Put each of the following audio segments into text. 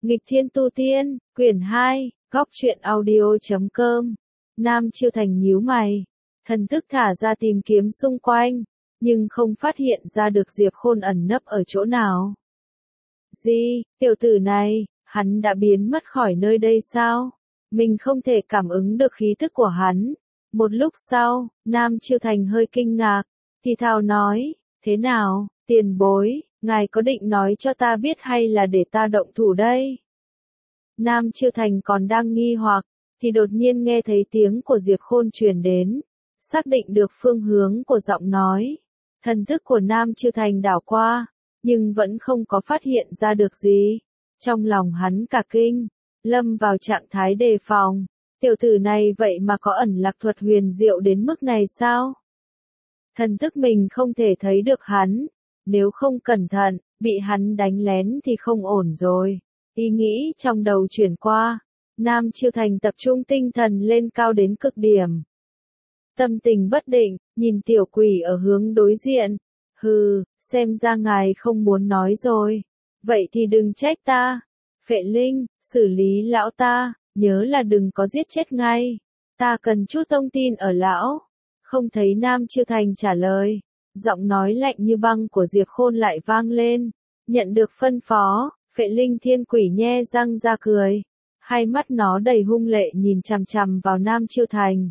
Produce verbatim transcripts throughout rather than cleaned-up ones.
Nghịch Thiên Tu Tiên, quyển hai, góc truyện audio chấm com. Nam Chiêu Thành nhíu mày, thần thức thả ra tìm kiếm xung quanh, nhưng không phát hiện ra được Diệp Khôn ẩn nấp ở chỗ nào. Gì, tiểu tử này, hắn đã biến mất khỏi nơi đây sao? Mình không thể cảm ứng được khí tức của hắn. Một lúc sau, Nam Chiêu Thành hơi kinh ngạc, thì thào nói, thế nào, tiền bối, ngài có định nói cho ta biết hay là để ta động thủ đây? Nam Chiêu Thành còn đang nghi hoặc, thì đột nhiên nghe thấy tiếng của Diệp Khôn truyền đến, xác định được phương hướng của giọng nói. Thần thức của Nam Chiêu Thành đảo qua, nhưng vẫn không có phát hiện ra được gì. Trong lòng hắn cả kinh, lâm vào trạng thái đề phòng. Tiểu tử này vậy mà có ẩn lạc thuật huyền diệu đến mức này sao? Thần thức mình không thể thấy được hắn, nếu không cẩn thận, bị hắn đánh lén thì không ổn rồi. Ý nghĩ trong đầu chuyển qua, Nam Chiêu Thành tập trung tinh thần lên cao đến cực điểm. Tâm tình bất định, nhìn tiểu quỷ ở hướng đối diện. Hừ, xem ra ngài không muốn nói rồi. Vậy thì đừng trách ta. Phệ Linh, xử lý lão ta, nhớ là đừng có giết chết ngay. Ta cần chút thông tin ở lão. Không thấy Nam Chiêu Thành trả lời. Giọng nói lạnh như băng của Diệp Khôn lại vang lên. Nhận được phân phó, Phệ Linh thiên quỷ nhe răng ra cười. Hai mắt nó đầy hung lệ nhìn chằm chằm vào Nam Chiêu Thành.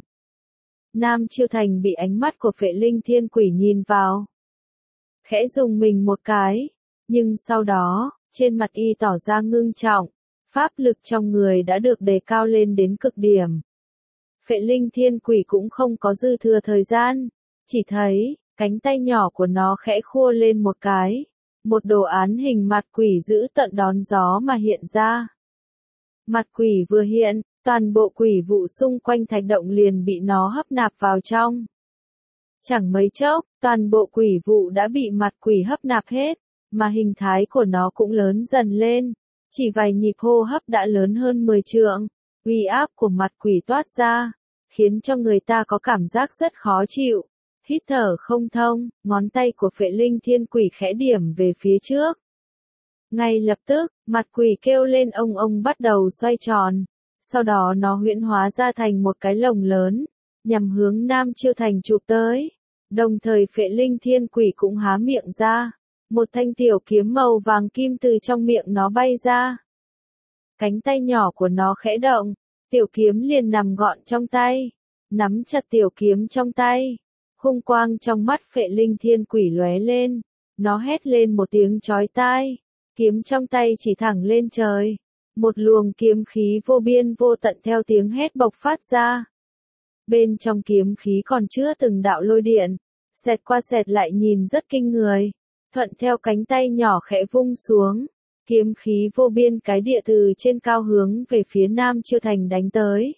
Nam Chiêu Thành bị ánh mắt của Phệ Linh thiên quỷ nhìn vào. Khẽ dùng mình một cái, nhưng sau đó, trên mặt y tỏ ra ngưng trọng, pháp lực trong người đã được đề cao lên đến cực điểm. Phệ Linh thiên quỷ cũng không có dư thừa thời gian, chỉ thấy, cánh tay nhỏ của nó khẽ khua lên một cái, một đồ án hình mặt quỷ dữ tận đón gió mà hiện ra. Mặt quỷ vừa hiện, toàn bộ quỷ vụ xung quanh thạch động liền bị nó hấp nạp vào trong. Chẳng mấy chốc, toàn bộ quỷ vụ đã bị mặt quỷ hấp nạp hết, mà hình thái của nó cũng lớn dần lên. Chỉ vài nhịp hô hấp đã lớn hơn mười trượng, uy áp của mặt quỷ toát ra, khiến cho người ta có cảm giác rất khó chịu. Hít thở không thông, ngón tay của Phệ Linh thiên quỷ khẽ điểm về phía trước. Ngay lập tức, mặt quỷ kêu lên ông ông bắt đầu xoay tròn. Sau đó nó huyễn hóa ra thành một cái lồng lớn, nhằm hướng Nam Chiêu Thành chụp tới. Đồng thời Phệ Linh thiên quỷ cũng há miệng ra. Một thanh tiểu kiếm màu vàng kim từ trong miệng nó bay ra. Cánh tay nhỏ của nó khẽ động, tiểu kiếm liền nằm gọn trong tay. Nắm chặt tiểu kiếm trong tay. Hung quang trong mắt Phệ Linh thiên quỷ lóe lên. Nó hét lên một tiếng chói tai. Kiếm trong tay chỉ thẳng lên trời. Một luồng kiếm khí vô biên vô tận theo tiếng hét bộc phát ra. Bên trong kiếm khí còn chứa từng đạo lôi điện. Xẹt qua xẹt lại nhìn rất kinh người. Thuận theo cánh tay nhỏ khẽ vung xuống. Kiếm khí vô biên cái địa từ trên cao hướng về phía Nam Chiêu Thành đánh tới.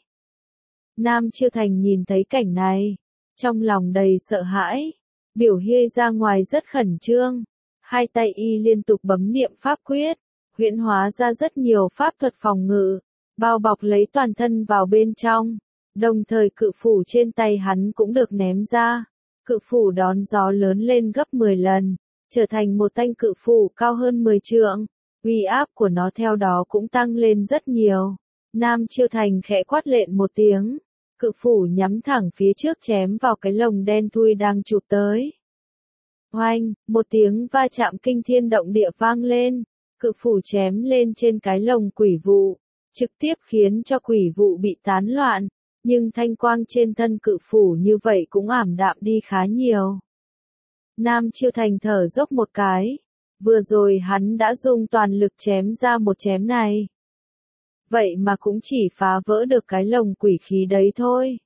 Nam Chiêu Thành nhìn thấy cảnh này. Trong lòng đầy sợ hãi. Biểu hiện ra ngoài rất khẩn trương. Hai tay y liên tục bấm niệm pháp quyết. Huyễn hóa ra rất nhiều pháp thuật phòng ngự. Bao bọc lấy toàn thân vào bên trong. Đồng thời cự phủ trên tay hắn cũng được ném ra. Cự phủ đón gió lớn lên gấp mười lần. Trở thành một thanh cự phủ cao hơn mười trượng. Uy áp của nó theo đó cũng tăng lên rất nhiều. Nam Chiêu Thành khẽ quát lện một tiếng. Cự phủ nhắm thẳng phía trước chém vào cái lồng đen thui đang chụp tới. Oanh, một tiếng va chạm kinh thiên động địa vang lên. Cự phủ chém lên trên cái lồng quỷ vụ. Trực tiếp khiến cho quỷ vụ bị tán loạn. Nhưng thanh quang trên thân cự phủ như vậy cũng ảm đạm đi khá nhiều. Nam Chiêu Thành thở dốc một cái. Vừa rồi hắn đã dùng toàn lực chém ra một chém này. Vậy mà cũng chỉ phá vỡ được cái lồng quỷ khí đấy thôi.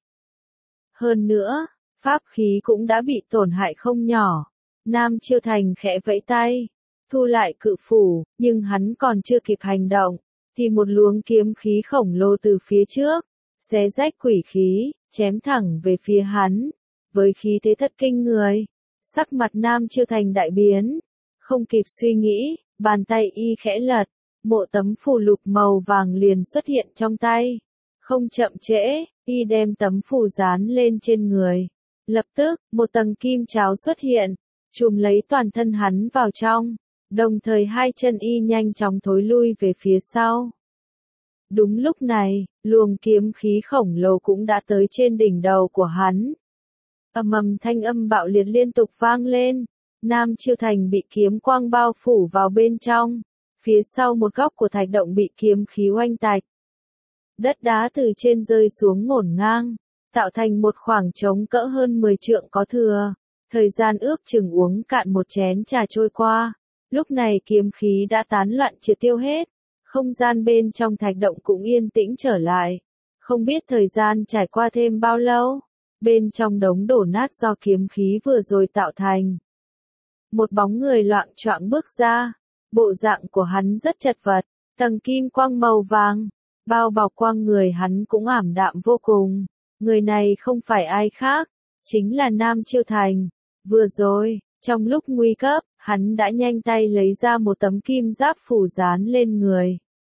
Hơn nữa, pháp khí cũng đã bị tổn hại không nhỏ. Nam Chiêu Thành khẽ vẫy tay, thu lại cự phủ, nhưng hắn còn chưa kịp hành động, thì một luồng kiếm khí khổng lồ từ phía trước, xé rách quỷ khí, chém thẳng về phía hắn, với khí thế thất kinh người. Sắc mặt Nam Chiêu Thành đại biến, không kịp suy nghĩ, bàn tay y khẽ lật, một tấm phù lục màu vàng liền xuất hiện trong tay. Không chậm trễ, y đem tấm phù dán lên trên người. Lập tức, một tầng kim cháo xuất hiện, trùm lấy toàn thân hắn vào trong. Đồng thời hai chân y nhanh chóng thối lui về phía sau. Đúng lúc này, luồng kiếm khí khổng lồ cũng đã tới trên đỉnh đầu của hắn. Ầm ầm thanh âm bạo liệt liên tục vang lên. Nam Chiêu Thành bị kiếm quang bao phủ vào bên trong. Phía sau một góc của thạch động bị kiếm khí oanh tạch. Đất đá từ trên rơi xuống ngổn ngang, tạo thành một khoảng trống cỡ hơn mười trượng có thừa. Thời gian ước chừng uống cạn một chén trà trôi qua. Lúc này kiếm khí đã tán loạn triệt tiêu hết. Không gian bên trong thạch động cũng yên tĩnh trở lại. Không biết thời gian trải qua thêm bao lâu. Bên trong đống đổ nát do kiếm khí vừa rồi tạo thành. Một bóng người loạng choạng bước ra. Bộ dạng của hắn rất chật vật. Tầng kim quang màu vàng. Bao bọc quang người hắn cũng ảm đạm vô cùng. Người này không phải ai khác. Chính là Nam Chiêu Thành. Vừa rồi, trong lúc nguy cấp, hắn đã nhanh tay lấy ra một tấm kim giáp phủ dán lên người.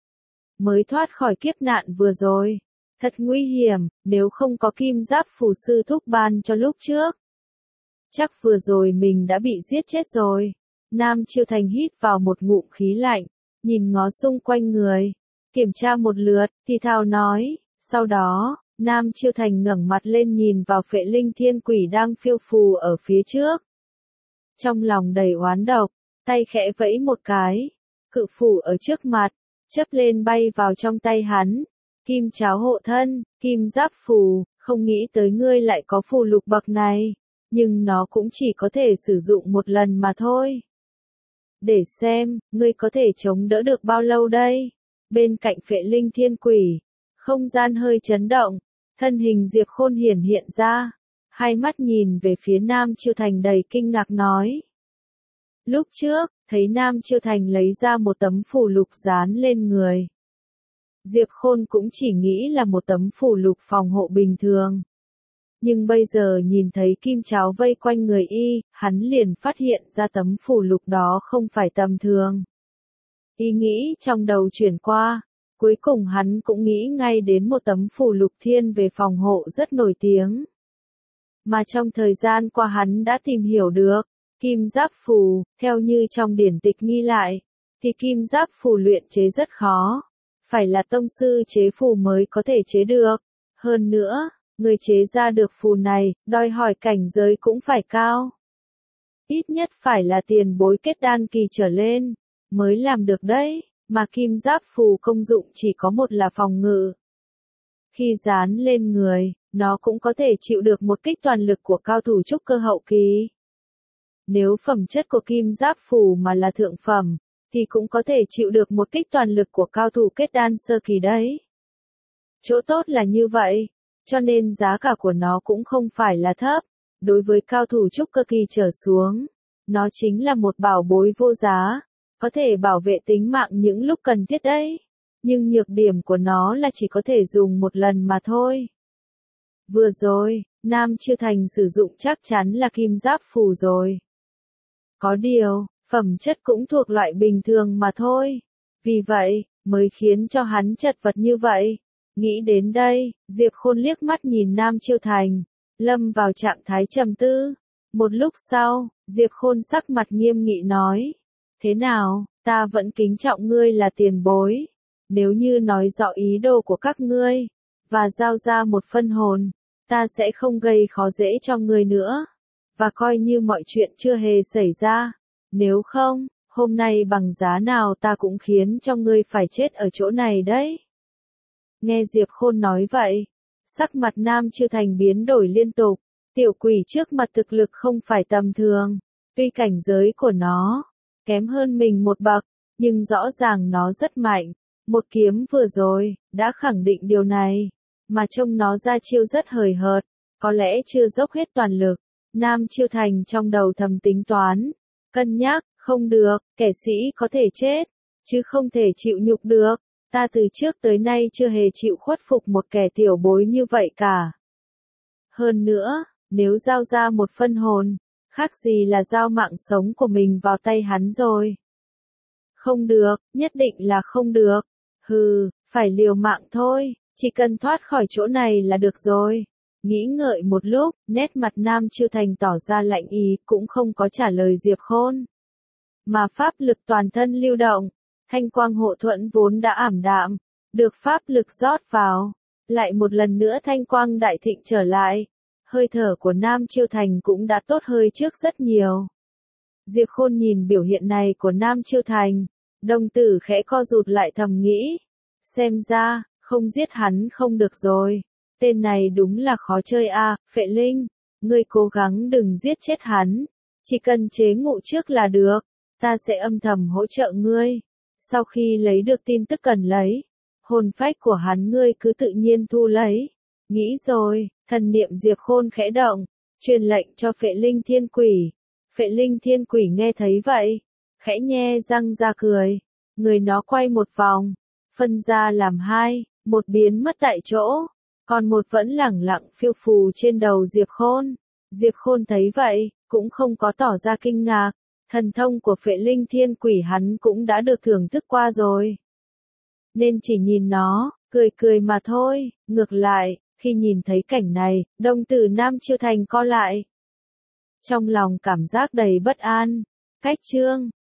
Mới thoát khỏi kiếp nạn vừa rồi. Thật nguy hiểm, nếu không có kim giáp phủ sư thúc ban cho lúc trước. Chắc vừa rồi mình đã bị giết chết rồi. Nam Chiêu Thành hít vào một ngụm khí lạnh, nhìn ngó xung quanh người, kiểm tra một lượt, thì thào nói, sau đó, Nam Chiêu Thành ngẩng mặt lên nhìn vào Phệ Linh Thiên Quỷ đang phiêu phù ở phía trước. Trong lòng đầy oán độc, tay khẽ vẫy một cái, cự phủ ở trước mặt, chớp lên bay vào trong tay hắn. Kim cháo hộ thân, kim giáp phù, không nghĩ tới ngươi lại có phù lục bậc này, nhưng nó cũng chỉ có thể sử dụng một lần mà thôi. Để xem, ngươi có thể chống đỡ được bao lâu đây? Bên cạnh Phệ Linh Thiên Quỷ, không gian hơi chấn động, thân hình Diệp Khôn hiển hiện ra, hai mắt nhìn về phía Nam Chiêu Thành đầy kinh ngạc nói. Lúc trước, thấy Nam Chiêu Thành lấy ra một tấm phù lục dán lên người. Diệp Khôn cũng chỉ nghĩ là một tấm phù lục phòng hộ bình thường. Nhưng bây giờ nhìn thấy kim cháo vây quanh người y, hắn liền phát hiện ra tấm phù lục đó không phải tầm thường. Y nghĩ trong đầu chuyển qua, cuối cùng hắn cũng nghĩ ngay đến một tấm phù lục thiên về phòng hộ rất nổi tiếng. Mà trong thời gian qua hắn đã tìm hiểu được, kim giáp phù, theo như trong điển tịch ghi lại, thì kim giáp phù luyện chế rất khó. Phải là tông sư chế phù mới có thể chế được. Hơn nữa, người chế ra được phù này, đòi hỏi cảnh giới cũng phải cao. Ít nhất phải là tiền bối kết đan kỳ trở lên, mới làm được đấy, mà kim giáp phù công dụng chỉ có một là phòng ngự. Khi dán lên người, nó cũng có thể chịu được một kích toàn lực của cao thủ trúc cơ hậu kỳ. Nếu phẩm chất của kim giáp phù mà là thượng phẩm, thì cũng có thể chịu được một kích toàn lực của cao thủ kết đan sơ kỳ đấy. Chỗ tốt là như vậy, cho nên giá cả của nó cũng không phải là thấp. Đối với cao thủ trúc cơ kỳ trở xuống, nó chính là một bảo bối vô giá, có thể bảo vệ tính mạng những lúc cần thiết đấy. Nhưng nhược điểm của nó là chỉ có thể dùng một lần mà thôi. Vừa rồi, Nam Chiêu Thành sử dụng chắc chắn là kim giáp phù rồi. Có điều, phẩm chất cũng thuộc loại bình thường mà thôi. Vì vậy, mới khiến cho hắn chật vật như vậy. Nghĩ đến đây, Diệp Khôn liếc mắt nhìn Nam Chiêu Thành, lâm vào trạng thái trầm tư. Một lúc sau, Diệp Khôn sắc mặt nghiêm nghị nói. Thế nào, ta vẫn kính trọng ngươi là tiền bối. Nếu như nói rõ ý đồ của các ngươi, và giao ra một phân hồn, ta sẽ không gây khó dễ cho ngươi nữa. Và coi như mọi chuyện chưa hề xảy ra. Nếu không, hôm nay bằng giá nào ta cũng khiến cho ngươi phải chết ở chỗ này đấy. Nghe Diệp Khôn nói vậy, sắc mặt Nam Chiêu Thành biến đổi liên tục, tiểu quỷ trước mặt thực lực không phải tầm thường, tuy cảnh giới của nó kém hơn mình một bậc, nhưng rõ ràng nó rất mạnh. Một kiếm vừa rồi đã khẳng định điều này, mà trông nó ra chiêu rất hời hợt, có lẽ chưa dốc hết toàn lực. Nam Chiêu Thành trong đầu thầm tính toán, cân nhắc, không được, kẻ sĩ có thể chết, chứ không thể chịu nhục được. Ta từ trước tới nay chưa hề chịu khuất phục một kẻ tiểu bối như vậy cả. Hơn nữa, nếu giao ra một phân hồn, khác gì là giao mạng sống của mình vào tay hắn rồi. Không được, nhất định là không được. Hừ, phải liều mạng thôi, chỉ cần thoát khỏi chỗ này là được rồi. Nghĩ ngợi một lúc, nét mặt Nam Chiêu Thành tỏ ra lạnh ý, cũng không có trả lời Diệp Khôn. mà pháp lực toàn thân lưu động, thanh quang hộ thuẫn vốn đã ảm đạm, được pháp lực rót vào, lại một lần nữa thanh quang đại thịnh trở lại, hơi thở của Nam Chiêu Thành cũng đã tốt hơi trước rất nhiều. Diệp Khôn nhìn biểu hiện này của Nam Chiêu Thành, đồng tử khẽ co rụt lại thầm nghĩ, xem ra, không giết hắn không được rồi, tên này đúng là khó chơi a. À, Phệ Linh, ngươi cố gắng đừng giết chết hắn, chỉ cần chế ngự trước là được, ta sẽ âm thầm hỗ trợ ngươi, sau khi lấy được tin tức cần lấy, hồn phách của hắn ngươi cứ tự nhiên thu lấy. Nghĩ rồi, thần niệm Diệp Khôn khẽ động, truyền lệnh cho Phệ Linh Thiên Quỷ. Phệ Linh Thiên Quỷ nghe thấy vậy, khẽ nhe răng ra cười, người nó quay một vòng, phân ra làm hai, một biến mất tại chỗ, còn một vẫn lẳng lặng phiêu phù trên đầu Diệp Khôn. Diệp Khôn thấy vậy, cũng không có tỏ ra kinh ngạc, thần thông của Phệ Linh Thiên Quỷ hắn cũng đã được thưởng thức qua rồi. Nên chỉ nhìn nó, cười cười mà thôi, ngược lại, khi nhìn thấy cảnh này, đồng tử Nam Chiêu Thành co lại. Trong lòng cảm giác đầy bất an, cách chương.